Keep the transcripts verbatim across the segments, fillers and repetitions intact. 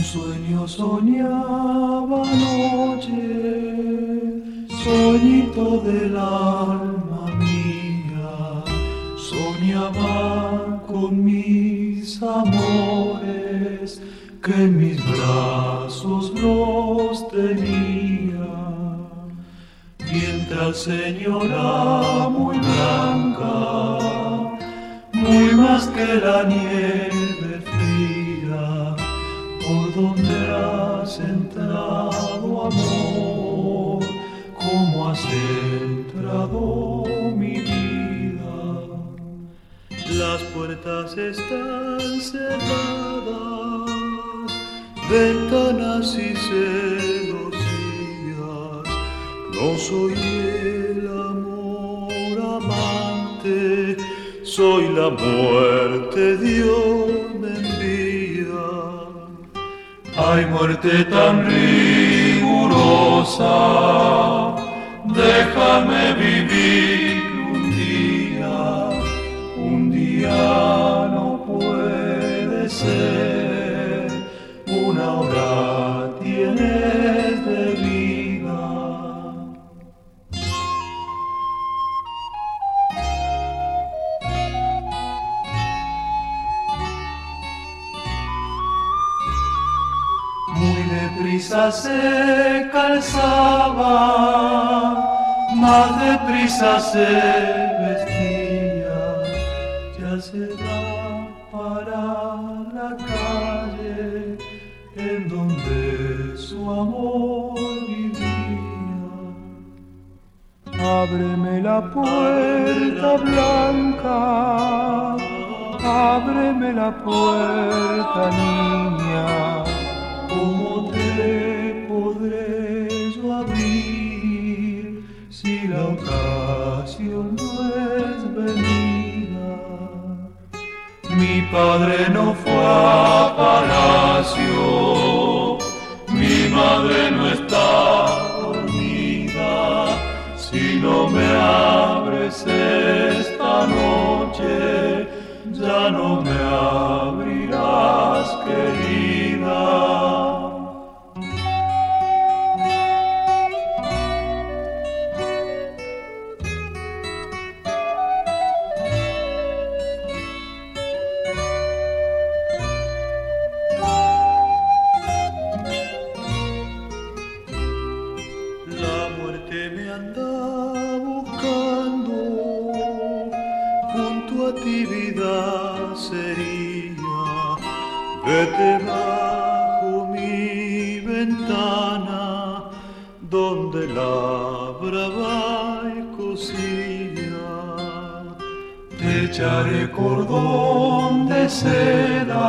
sueño soñaba anoche, soñito del alma mía, soñaba con mis amores, que en mis brazos los tenía. Mientras señora muy blanca, muy más que la nieve fría, por donde has entrado, amor, cómo has entrado mi vida. Las puertas están cerradas, ventanas y celosías. No soy el amor amante, soy la muerte, Dios me envía. Ay, muerte tan rigurosa, déjame vivir un día, un día no puede ser, una hora tienes de vida. Muy deprisa se calzaba, más deprisa se vestía, ya se va para la calle en donde su amor vivía. Ábreme la puerta blanca, ábreme la puerta, niña. ¿Cómo te podré yo abrir si la ocasión no es venida? Mi padre no fue a palacio, mi madre no está dormida. Si no me abres esta noche, ya no me abrirás, querida. Me anda buscando, junto a ti vida sería, vete bajo mi ventana, donde labraba y cosía. Te echaré cordón de seda,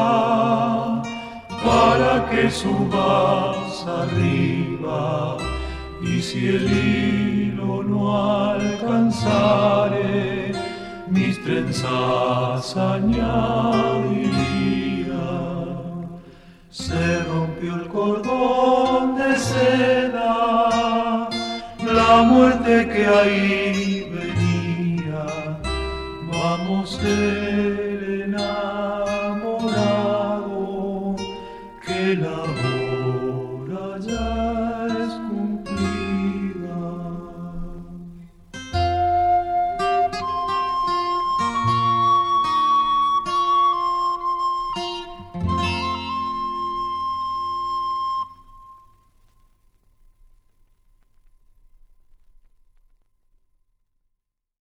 para que subas arriba. Y si el hilo no alcanzare, mis trenzas añadiría. Se rompió el cordón de seda, la muerte que ahí venía. Vamos el enamorado, que la